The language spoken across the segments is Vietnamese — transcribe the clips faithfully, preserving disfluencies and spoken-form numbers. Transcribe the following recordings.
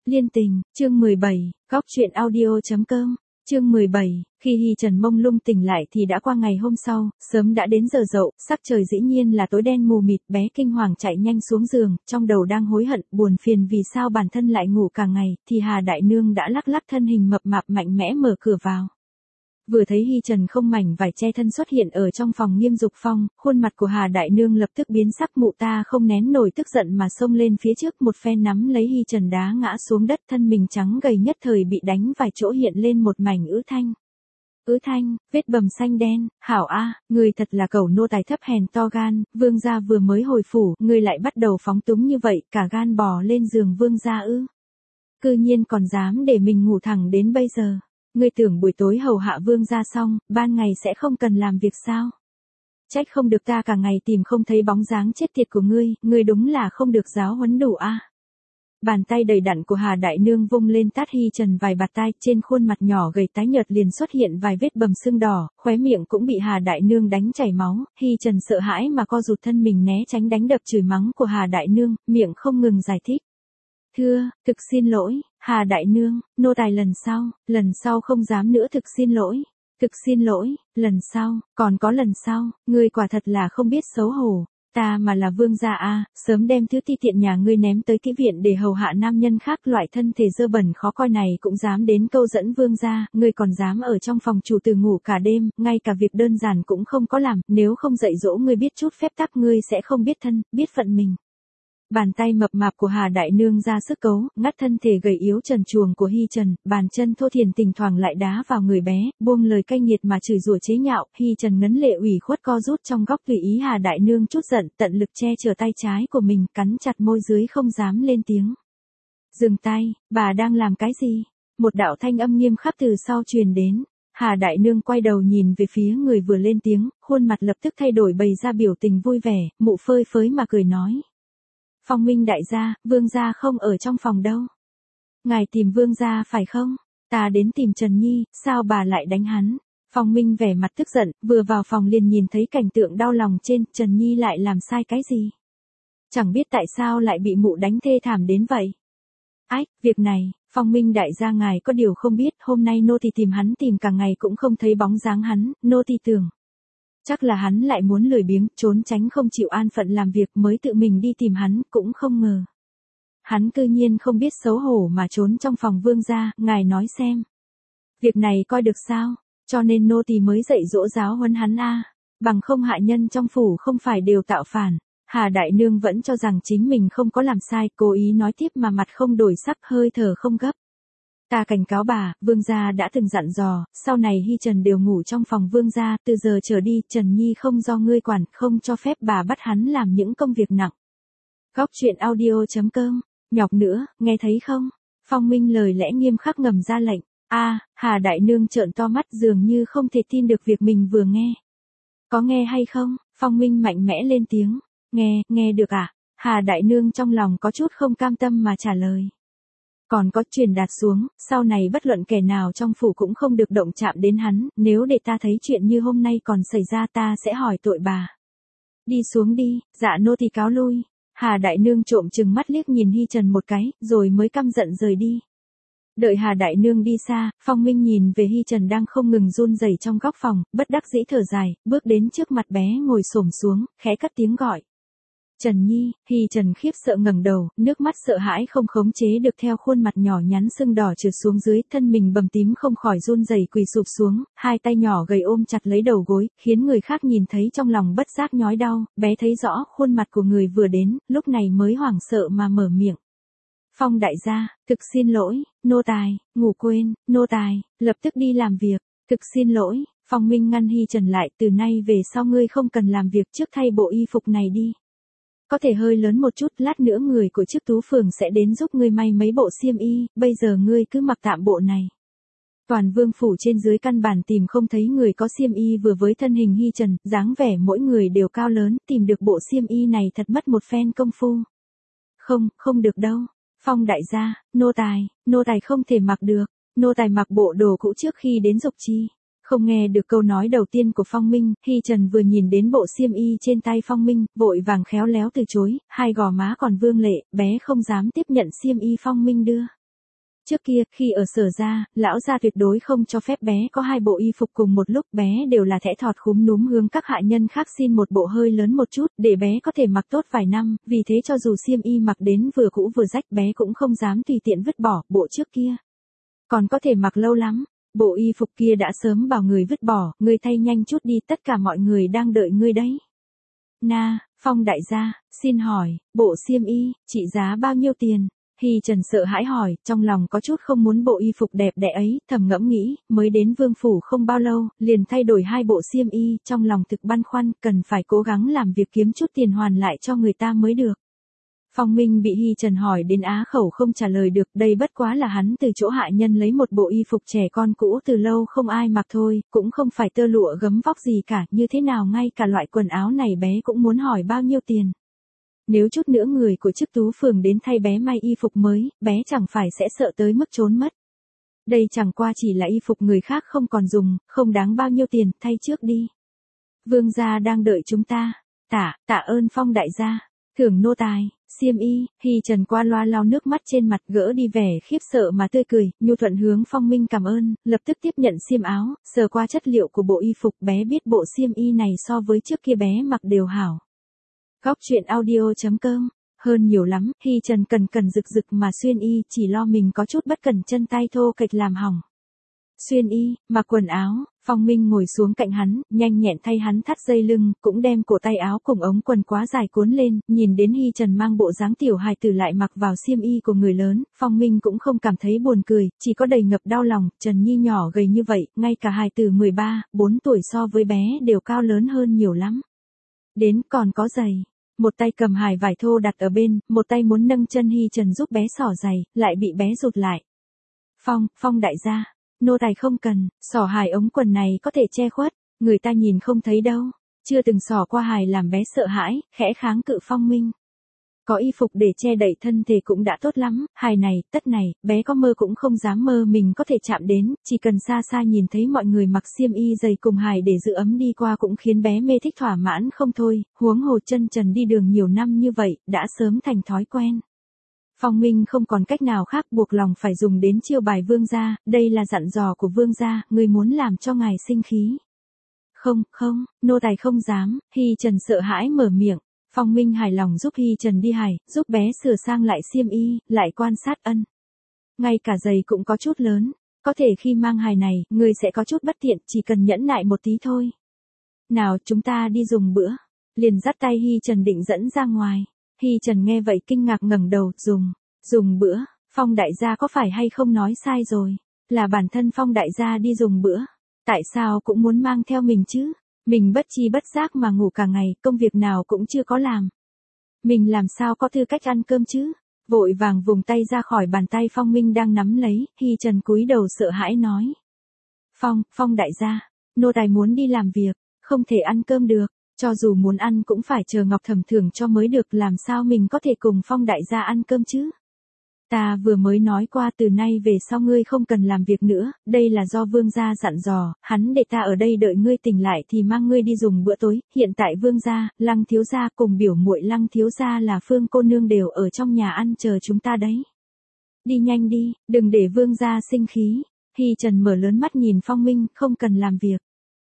Liên tình, chương mười bảy, góc truyện audio chấm com, chương mười bảy, khi Hi Trần mông lung tỉnh lại thì đã qua ngày hôm sau, sớm đã đến giờ dậu, sắc trời dĩ nhiên là tối đen mù mịt, bé kinh hoàng chạy nhanh xuống giường, trong đầu đang hối hận, buồn phiền vì sao bản thân lại ngủ cả ngày, thì Hà Đại Nương đã lắc lắc thân hình mập mạp mạnh mẽ mở cửa vào. Vừa thấy Hi Trần không mảnh vải che thân xuất hiện ở trong phòng Nghiêm Dục Phong, khuôn mặt của Hà Đại Nương lập tức biến sắc, mụ ta không nén nổi tức giận mà xông lên phía trước một phen nắm lấy Hi Trần đá ngã xuống đất, thân mình trắng gầy nhất thời bị đánh vài chỗ hiện lên một mảnh ứ thanh. Ứ thanh, vết bầm xanh đen, hảo a, người thật là cẩu nô tài thấp hèn to gan, vương gia vừa mới hồi phủ, người lại bắt đầu phóng túng như vậy, cả gan bò lên giường vương gia ư. Cư nhiên còn dám để mình ngủ thẳng đến bây giờ. Ngươi tưởng buổi tối hầu hạ vương gia xong, ban ngày sẽ không cần làm việc sao? Trách không được ta cả ngày tìm không thấy bóng dáng chết tiệt của ngươi, ngươi đúng là không được giáo huấn đủ a. À. Bàn tay đầy đặn của Hà Đại Nương vung lên tát Hi Trần vài bạt tai, trên khuôn mặt nhỏ gầy tái nhợt liền xuất hiện vài vết bầm sưng đỏ, khóe miệng cũng bị Hà Đại Nương đánh chảy máu, Hi Trần sợ hãi mà co rụt thân mình né tránh đánh đập chửi mắng của Hà Đại Nương, miệng không ngừng giải thích. Thưa, thực xin lỗi, Hà Đại Nương, nô tài lần sau, lần sau không dám nữa, thực xin lỗi, thực xin lỗi, lần sau, còn có lần sau, ngươi quả thật là không biết xấu hổ, ta mà là vương gia a, sớm đem thứ ti tiện nhà ngươi ném tới kỹ viện để hầu hạ nam nhân khác, loại thân thể dơ bẩn khó coi này cũng dám đến câu dẫn vương gia, ngươi còn dám ở trong phòng chủ tử ngủ cả đêm, ngay cả việc đơn giản cũng không có làm, nếu không dạy dỗ ngươi biết chút phép tắc ngươi sẽ không biết thân, biết phận mình. Bàn tay mập mạp của Hà Đại Nương ra sức cấu, ngắt thân thể gầy yếu trần truồng của Hi Trần, bàn chân thô thiển thỉnh thoảng lại đá vào người bé, buông lời cay nghiệt mà chửi rủa chế nhạo, Hi Trần ngấn lệ ủy khuất co rút trong góc tùy ý Hà Đại Nương chút giận, tận lực che chở tay trái của mình, cắn chặt môi dưới không dám lên tiếng. Dừng tay, bà đang làm cái gì? Một đạo thanh âm nghiêm khắc từ sau truyền đến. Hà Đại Nương quay đầu nhìn về phía người vừa lên tiếng, khuôn mặt lập tức thay đổi bày ra biểu tình vui vẻ, mụ phơi phới mà cười nói. Phong Minh đại gia, vương gia không ở trong phòng đâu. Ngài tìm vương gia phải không? Ta đến tìm Trần Nhi, sao bà lại đánh hắn? Phong Minh vẻ mặt tức giận, vừa vào phòng liền nhìn thấy cảnh tượng đau lòng trên, Trần Nhi lại làm sai cái gì? Chẳng biết tại sao lại bị mụ đánh thê thảm đến vậy. Ách, việc này, Phong Minh đại gia ngài có điều không biết, hôm nay nô tỳ tìm hắn tìm cả ngày cũng không thấy bóng dáng hắn, nô tỳ tưởng. Chắc là hắn lại muốn lười biếng, trốn tránh không chịu an phận làm việc mới tự mình đi tìm hắn, cũng không ngờ. Hắn cư nhiên không biết xấu hổ mà trốn trong phòng vương gia, ngài nói xem. Việc này coi được sao, cho nên nô tỳ mới dạy dỗ giáo huấn hắn a, bằng không hạ nhân trong phủ không phải đều tạo phản. Hà Đại Nương vẫn cho rằng chính mình không có làm sai, cố ý nói tiếp mà mặt không đổi sắc, hơi thở không gấp. Ta cảnh cáo bà, vương gia đã từng dặn dò, sau này Hi Trần đều ngủ trong phòng vương gia, từ giờ trở đi, Trần Nhi không do ngươi quản, không cho phép bà bắt hắn làm những công việc nặng. Góc truyện audio chấm com, nhọc nữa, nghe thấy không? Phong Minh lời lẽ nghiêm khắc ngầm ra lệnh. A, à, Hà Đại Nương trợn to mắt dường như không thể tin được việc mình vừa nghe. Có nghe hay không? Phong Minh mạnh mẽ lên tiếng. Nghe, nghe được à? Hà Đại Nương trong lòng có chút không cam tâm mà trả lời. Còn có truyền đạt xuống, sau này bất luận kẻ nào trong phủ cũng không được động chạm đến hắn, nếu để ta thấy chuyện như hôm nay còn xảy ra ta sẽ hỏi tội bà. Đi xuống đi, dạ nô tỳ cáo lui. Hà Đại Nương trộm chừng mắt liếc nhìn Hi Trần một cái, rồi mới căm giận rời đi. Đợi Hà Đại Nương đi xa, Phong Minh nhìn về Hi Trần đang không ngừng run rẩy trong góc phòng, bất đắc dĩ thở dài, bước đến trước mặt bé ngồi xổm xuống, khẽ cất tiếng gọi. Trần Nhi, Hi Trần khiếp sợ ngẩng đầu, nước mắt sợ hãi không khống chế được theo khuôn mặt nhỏ nhắn sưng đỏ trượt xuống dưới, thân mình bầm tím không khỏi run rẩy quỳ sụp xuống, hai tay nhỏ gầy ôm chặt lấy đầu gối, khiến người khác nhìn thấy trong lòng bất giác nhói đau, bé thấy rõ khuôn mặt của người vừa đến, lúc này mới hoảng sợ mà mở miệng. Phong đại gia, thực xin lỗi, nô tài, ngủ quên, nô tài, lập tức đi làm việc, thực xin lỗi. Phong Minh ngăn Hi Trần lại, từ nay về sau ngươi không cần làm việc, trước thay bộ y phục này đi. Có thể hơi lớn một chút, lát nữa người của chức tú phường sẽ đến giúp ngươi may mấy bộ xiêm y, bây giờ ngươi cứ mặc tạm bộ này. Toàn vương phủ trên dưới căn bản tìm không thấy người có xiêm y vừa với thân hình Hi Trần, dáng vẻ mỗi người đều cao lớn, tìm được bộ xiêm y này thật mất một phen công phu. Không, không được đâu. Phong đại gia, nô tài, nô tài không thể mặc được, nô tài mặc bộ đồ cũ trước khi đến Dục Chi. Không nghe được câu nói đầu tiên của Phong Minh, Hi Trần vừa nhìn đến bộ xiêm y trên tay Phong Minh, vội vàng khéo léo từ chối, hai gò má còn vương lệ, bé không dám tiếp nhận xiêm y Phong Minh đưa. Trước kia, khi ở Sở gia, lão gia tuyệt đối không cho phép bé có hai bộ y phục cùng một lúc, bé đều là thẽ thọt khúm núm hướng các hạ nhân khác xin một bộ hơi lớn một chút, để bé có thể mặc tốt vài năm, vì thế cho dù xiêm y mặc đến vừa cũ vừa rách bé cũng không dám tùy tiện vứt bỏ, bộ trước kia còn có thể mặc lâu lắm, bộ y phục kia đã sớm bảo người vứt bỏ, ngươi thay nhanh chút đi, tất cả mọi người đang đợi ngươi đấy. Na, Phong đại gia, xin hỏi, bộ xiêm y, trị giá bao nhiêu tiền? Hy Trần sợ hãi hỏi, trong lòng có chút không muốn bộ y phục đẹp đẽ ấy, thầm ngẫm nghĩ, mới đến vương phủ không bao lâu, liền thay đổi hai bộ xiêm y, trong lòng thực băn khoăn, cần phải cố gắng làm việc kiếm chút tiền hoàn lại cho người ta mới được. Phong Minh bị Hy Trần hỏi đến á khẩu không trả lời được, đây bất quá là hắn từ chỗ hạ nhân lấy một bộ y phục trẻ con cũ từ lâu không ai mặc thôi, cũng không phải tơ lụa gấm vóc gì cả, như thế nào ngay cả loại quần áo này bé cũng muốn hỏi bao nhiêu tiền. Nếu chút nữa người của chức tú phường đến thay bé may y phục mới, bé chẳng phải sẽ sợ tới mức trốn mất. Đây chẳng qua chỉ là y phục người khác không còn dùng, không đáng bao nhiêu tiền, thay trước đi. Vương gia đang đợi chúng ta. Tạ, tạ ơn Phong đại gia. Thưởng nô tài, xiêm y, Hy Trần qua loa lau nước mắt trên mặt, gỡ đi vẻ khiếp sợ mà tươi cười, nhu thuận hướng Phong Minh cảm ơn, lập tức tiếp nhận xiêm áo, sờ qua chất liệu của bộ y phục, bé biết bộ xiêm y này so với trước kia bé mặc đều hảo. Góc truyện audio chấm com, hơn nhiều lắm, Hy Trần cần cần rực rực mà xuyên y, chỉ lo mình có chút bất cẩn chân tay thô kệch làm hỏng. Xuyên y, mặc quần áo, Phong Minh ngồi xuống cạnh hắn, nhanh nhẹn thay hắn thắt dây lưng, cũng đem cổ tay áo cùng ống quần quá dài cuốn lên, nhìn đến Hy Trần mang bộ dáng tiểu hài tử lại mặc vào xiêm y của người lớn, Phong Minh cũng không cảm thấy buồn cười, chỉ có đầy ngập đau lòng, Trần Nhi nhỏ gầy như vậy, ngay cả hài tử mười ba, bốn tuổi so với bé đều cao lớn hơn nhiều lắm. Đến còn có giày. Một tay cầm hài vải thô đặt ở bên, một tay muốn nâng chân Hy Trần giúp bé xỏ giày, lại bị bé rụt lại. Phong, Phong đại gia, nô tài không cần, xỏ hài ống quần này có thể che khuất, người ta nhìn không thấy đâu. Chưa từng xỏ qua hài làm bé sợ hãi, khẽ kháng cự Phong Minh. Có y phục để che đậy thân thể cũng đã tốt lắm, hài này, tất này, bé có mơ cũng không dám mơ mình có thể chạm đến, chỉ cần xa xa nhìn thấy mọi người mặc xiêm y dày cùng hài để giữ ấm đi qua cũng khiến bé mê thích thỏa mãn không thôi, huống hồ chân trần đi đường nhiều năm như vậy, đã sớm thành thói quen. Phong Minh không còn cách nào khác buộc lòng phải dùng đến chiêu bài vương gia, đây là dặn dò của vương gia, người muốn làm cho ngài sinh khí. Không, không, nô tài không dám, Hy Trần sợ hãi mở miệng. Phong Minh hài lòng giúp Hy Trần đi hài, giúp bé sửa sang lại xiêm y, lại quan sát ân. Ngay cả giày cũng có chút lớn, có thể khi mang hài này, người sẽ có chút bất tiện, chỉ cần nhẫn nại một tí thôi. Nào chúng ta đi dùng bữa, liền dắt tay Hy Trần định dẫn ra ngoài. Hy Trần nghe vậy kinh ngạc ngẩng đầu, dùng, dùng bữa, Phong đại gia có phải hay không nói sai rồi, là bản thân Phong đại gia đi dùng bữa, tại sao cũng muốn mang theo mình chứ? Mình bất chi bất giác mà ngủ cả ngày, công việc nào cũng chưa có làm. Mình làm sao có tư cách ăn cơm chứ? Vội vàng vùng tay ra khỏi bàn tay Phong Minh đang nắm lấy, Hy Trần cúi đầu sợ hãi nói. Phong, Phong đại gia, nô tài muốn đi làm việc, không thể ăn cơm được, cho dù muốn ăn cũng phải chờ Ngọc Thẩm thưởng cho mới được, làm sao mình có thể cùng Phong đại gia ăn cơm chứ? Ta vừa mới nói qua từ nay về sau ngươi không cần làm việc nữa, đây là do vương gia dặn dò, hắn để ta ở đây đợi ngươi tỉnh lại thì mang ngươi đi dùng bữa tối, hiện tại vương gia, Lăng thiếu gia cùng biểu muội Lăng thiếu gia là Phương cô nương đều ở trong nhà ăn chờ chúng ta đấy. Đi nhanh đi, đừng để vương gia sinh khí. Hy Trần mở lớn mắt nhìn Phong Minh, không cần làm việc.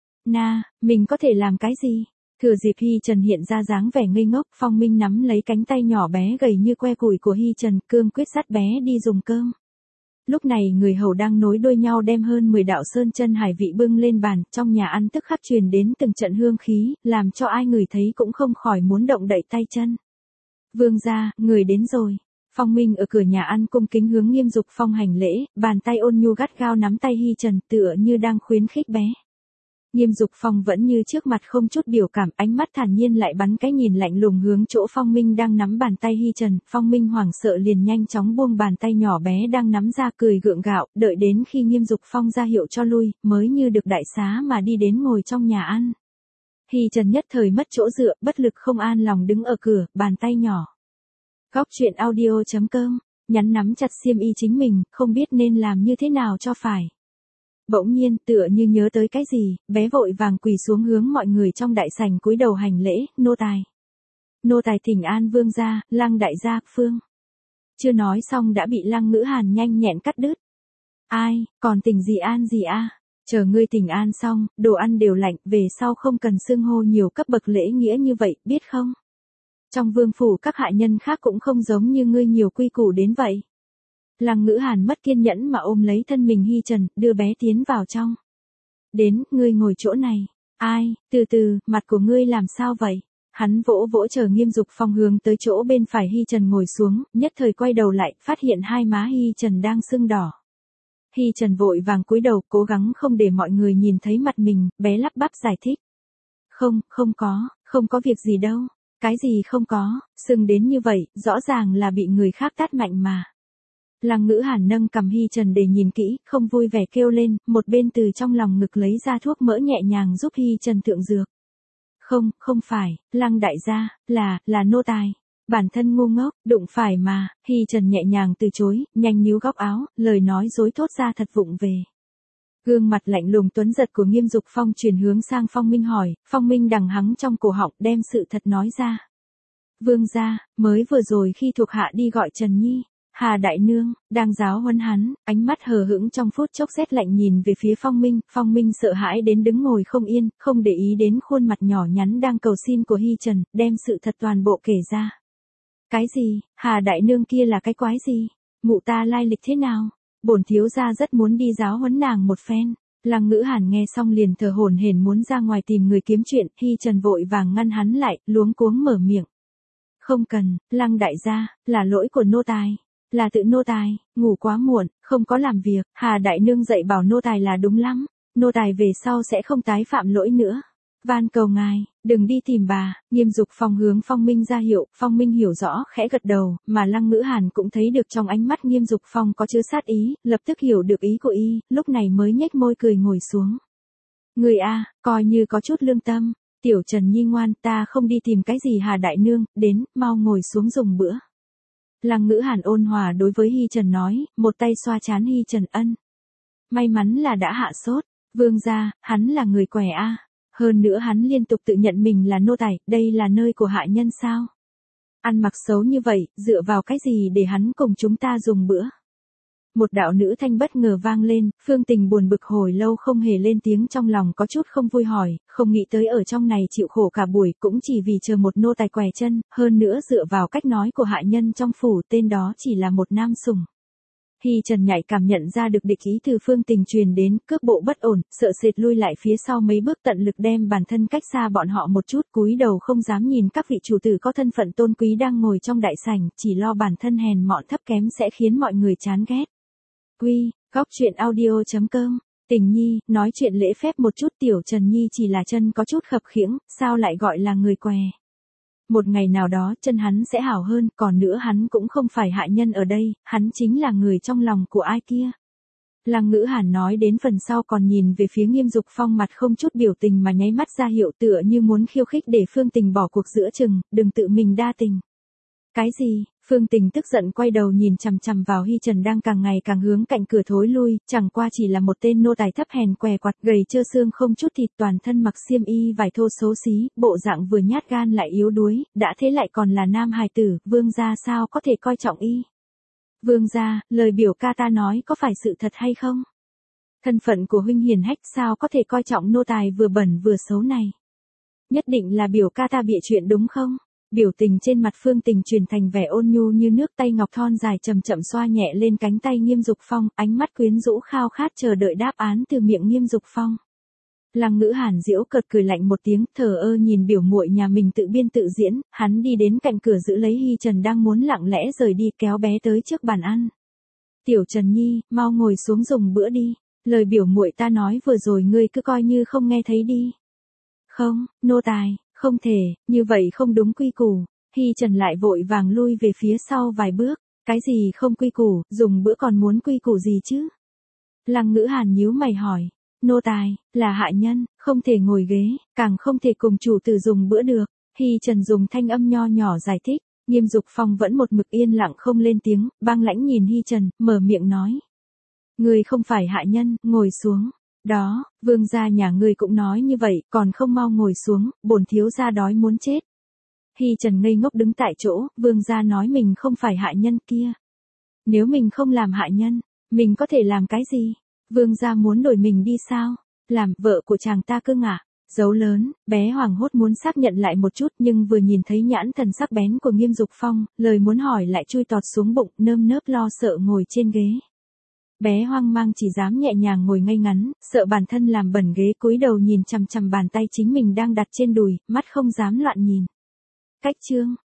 Na, mình có thể làm cái gì? Thừa dịp Hy Trần hiện ra dáng vẻ ngây ngốc, Phong Minh nắm lấy cánh tay nhỏ bé gầy như que củi của Hy Trần, cương quyết dắt bé đi dùng cơm. Lúc này người hầu đang nối đuôi nhau đem hơn mười đạo sơn chân hải vị bưng lên bàn, trong nhà ăn tức khắc truyền đến từng trận hương khí, làm cho ai người thấy cũng không khỏi muốn động đậy tay chân. Vương gia, người đến rồi. Phong Minh ở cửa nhà ăn cung kính hướng Nghiêm Dục Phong hành lễ, bàn tay ôn nhu gắt gao nắm tay Hy Trần, tựa như đang khuyến khích bé. Nghiêm Dục Phong vẫn như trước mặt không chút biểu cảm, ánh mắt thản nhiên lại bắn cái nhìn lạnh lùng hướng chỗ Phong Minh đang nắm bàn tay Hy Trần, Phong Minh hoảng sợ liền nhanh chóng buông bàn tay nhỏ bé đang nắm ra, cười gượng gạo, đợi đến khi Nghiêm Dục Phong ra hiệu cho lui, mới như được đại xá mà đi đến ngồi trong nhà ăn. Hy Trần nhất thời mất chỗ dựa, bất lực không an lòng đứng ở cửa, bàn tay nhỏ. Góc truyện audio chấm com, nhắn nắm chặt xiêm y chính mình, không biết nên làm như thế nào cho phải. Bỗng nhiên, tựa như nhớ tới cái gì, bé vội vàng quỳ xuống hướng mọi người trong đại sảnh cúi đầu hành lễ, nô tài. Nô tài thỉnh an vương gia, Lăng đại gia, Phương. chưa nói xong đã bị Lăng Ngữ Hàn nhanh nhẹn cắt đứt. Ai, còn tỉnh gì an gì a? Chờ ngươi tỉnh an xong, đồ ăn đều lạnh, về sau không cần xưng hô nhiều cấp bậc lễ nghĩa như vậy, biết không? Trong vương phủ các hạ nhân khác cũng không giống như ngươi nhiều quy củ đến vậy. Lăng Ngữ Hàn mất kiên nhẫn mà ôm lấy thân mình Hi Trần, đưa bé tiến vào trong. Đến, ngươi ngồi chỗ này. Ai, từ từ, mặt của ngươi làm sao vậy? Hắn vỗ vỗ chờ Nghiêm Dục Phong hướng tới chỗ bên phải Hi Trần ngồi xuống, nhất thời quay đầu lại, phát hiện hai má Hi Trần đang sưng đỏ. Hi Trần vội vàng cúi đầu, cố gắng không để mọi người nhìn thấy mặt mình, bé lắp bắp giải thích. Không, không có, không có việc gì đâu. Cái gì không có, sưng đến như vậy, rõ ràng là bị người khác tát mạnh mà. Lăng Ngữ Hàn nâng cằm Hi Trần để nhìn kỹ, không vui vẻ kêu lên, một bên từ trong lòng ngực lấy ra thuốc mỡ nhẹ nhàng giúp Hi Trần thượng dược. Không, không phải, Lăng đại gia, là, là nô tài. Bản thân ngu ngốc, đụng phải mà, Hi Trần nhẹ nhàng từ chối, nhanh níu góc áo, lời nói dối thốt ra thật vụng về. Gương mặt lạnh lùng tuấn giật của Nghiêm Dục Phong chuyển hướng sang Phong Minh hỏi, Phong Minh đằng hắng trong cổ họng đem sự thật nói ra. Vương gia, mới vừa rồi khi thuộc hạ đi gọi Trần Nhi, Hà đại nương, đang giáo huấn hắn, ánh mắt hờ hững trong phút chốc rét lạnh nhìn về phía Phong Minh, Phong Minh sợ hãi đến đứng ngồi không yên, không để ý đến khuôn mặt nhỏ nhắn đang cầu xin của Hi Trần, đem sự thật toàn bộ kể ra. Cái gì, Hà đại nương kia là cái quái gì? Mụ ta lai lịch thế nào? Bổn thiếu gia rất muốn đi giáo huấn nàng một phen. Lăng Ngữ Hàn nghe xong liền thở hổn hển muốn ra ngoài tìm người kiếm chuyện, Hi Trần vội vàng ngăn hắn lại, luống cuống mở miệng. Không cần, Lăng đại gia, là lỗi của nô tài. Là tự nô tài, ngủ quá muộn, không có làm việc, Hà đại nương dạy bảo nô tài là đúng lắm, nô tài về sau sẽ không tái phạm lỗi nữa. Van cầu ngài, đừng đi tìm bà. Nghiêm Dục Phong hướng Phong Minh ra hiệu, Phong Minh hiểu rõ, khẽ gật đầu, mà Lăng Ngữ Hàn cũng thấy được trong ánh mắt Nghiêm Dục Phong có chứa sát ý, lập tức hiểu được ý của y, lúc này mới nhếch môi cười ngồi xuống. Người a, coi như có chút lương tâm, tiểu Trần Nhi ngoan, ta không đi tìm cái gì Hà đại nương, đến, mau ngồi xuống dùng bữa. Lăng Ngữ Hàn ôn hòa đối với Hi Trần nói, một tay xoa trán Hi Trần ân. May mắn là đã hạ sốt, vương gia, hắn là người quẻ a. Hơn nữa hắn liên tục tự nhận mình là nô tài, đây là nơi của hạ nhân sao? Ăn mặc xấu như vậy, dựa vào cái gì để hắn cùng chúng ta dùng bữa? Một đạo nữ thanh bất ngờ vang lên, Phương Tình buồn bực hồi lâu không hề lên tiếng, trong lòng có chút không vui hỏi, không nghĩ tới ở trong này chịu khổ cả buổi cũng chỉ vì chờ một nô tài què chân, hơn nữa dựa vào cách nói của hạ nhân trong phủ, tên đó chỉ là một nam sủng. Hi Trần nhạy cảm nhận ra được địch ý từ Phương Tình truyền đến, cước bộ bất ổn, sợ sệt lui lại phía sau mấy bước, tận lực đem bản thân cách xa bọn họ một chút, cúi đầu không dám nhìn các vị chủ tử có thân phận tôn quý đang ngồi trong đại sảnh, chỉ lo bản thân hèn mọn thấp kém sẽ khiến mọi người chán ghét. Quy, góc truyện audio chấm com, Tình Nhi, nói chuyện lễ phép một chút, tiểu Trần Nhi chỉ là chân có chút khập khiễng, sao lại gọi là người què? Một ngày nào đó chân hắn sẽ hảo hơn, còn nữa hắn cũng không phải hạ nhân ở đây, hắn chính là người trong lòng của ai kia. Lăng Ngữ Hàn nói đến phần sau còn nhìn về phía Nghiêm Dục Phong, mặt không chút biểu tình mà nháy mắt ra hiệu tựa như muốn khiêu khích để Phương Tình bỏ cuộc giữa chừng, đừng tự mình đa tình. Cái gì? Phương Tình tức giận quay đầu nhìn chằm chằm vào Hi Trần đang càng ngày càng hướng cạnh cửa thối lui, chẳng qua chỉ là một tên nô tài thấp hèn què quặt, gầy trơ xương không chút thịt, toàn thân mặc xiêm y vải thô xấu xí, bộ dạng vừa nhát gan lại yếu đuối, đã thế lại còn là nam hài tử, vương gia sao có thể coi trọng y? Vương gia, lời biểu ca ta nói có phải sự thật hay không? Thân phận của huynh hiền hách sao có thể coi trọng nô tài vừa bẩn vừa xấu này? Nhất định là biểu ca ta bịa chuyện đúng không? Biểu tình trên mặt Phương Tình truyền thành vẻ ôn nhu như nước, tay ngọc thon dài chậm chậm xoa nhẹ lên cánh tay Nghiêm Dục Phong, ánh mắt quyến rũ khao khát chờ đợi đáp án từ miệng Nghiêm Dục Phong. Lăng Ngữ Hàn giễu cợt cười lạnh một tiếng, thờ ơ nhìn biểu muội nhà mình tự biên tự diễn, hắn đi đến cạnh cửa giữ lấy Hi Trần đang muốn lặng lẽ rời đi, kéo bé tới trước bàn ăn. Tiểu Trần Nhi, mau ngồi xuống dùng bữa đi, lời biểu muội ta nói vừa rồi ngươi cứ coi như không nghe thấy đi. Không, nô tài. Không thể, như vậy không đúng quy củ. Hi Trần lại vội vàng lui về phía sau vài bước. Cái gì không quy củ, dùng bữa còn muốn quy củ gì chứ? Lăng Ngữ Hàn nhíu mày hỏi. Nô tài, là hạ nhân, không thể ngồi ghế, càng không thể cùng chủ tử dùng bữa được. Hi Trần dùng thanh âm nho nhỏ giải thích. Nghiêm Dục Phong vẫn một mực yên lặng không lên tiếng, băng lãnh nhìn Hi Trần, mở miệng nói. Người không phải hạ nhân, ngồi xuống. Đó, vương gia nhà ngươi cũng nói như vậy, còn không mau ngồi xuống, bổn thiếu gia đói muốn chết. Hi Trần ngây ngốc đứng tại chỗ, vương gia nói mình không phải hạ nhân kia. Nếu mình không làm hại nhân, mình có thể làm cái gì? Vương gia muốn đổi mình đi sao? Làm vợ của chàng ta cưng à? Dấu lớn, bé hoảng hốt muốn xác nhận lại một chút nhưng vừa nhìn thấy nhãn thần sắc bén của Nghiêm Dục Phong, lời muốn hỏi lại chui tọt xuống bụng, nơm nớp lo sợ ngồi trên ghế. Bé hoang mang chỉ dám nhẹ nhàng ngồi ngay ngắn, sợ bản thân làm bẩn ghế, cúi đầu nhìn chằm chằm bàn tay chính mình đang đặt trên đùi, mắt không dám loạn nhìn. Cách chương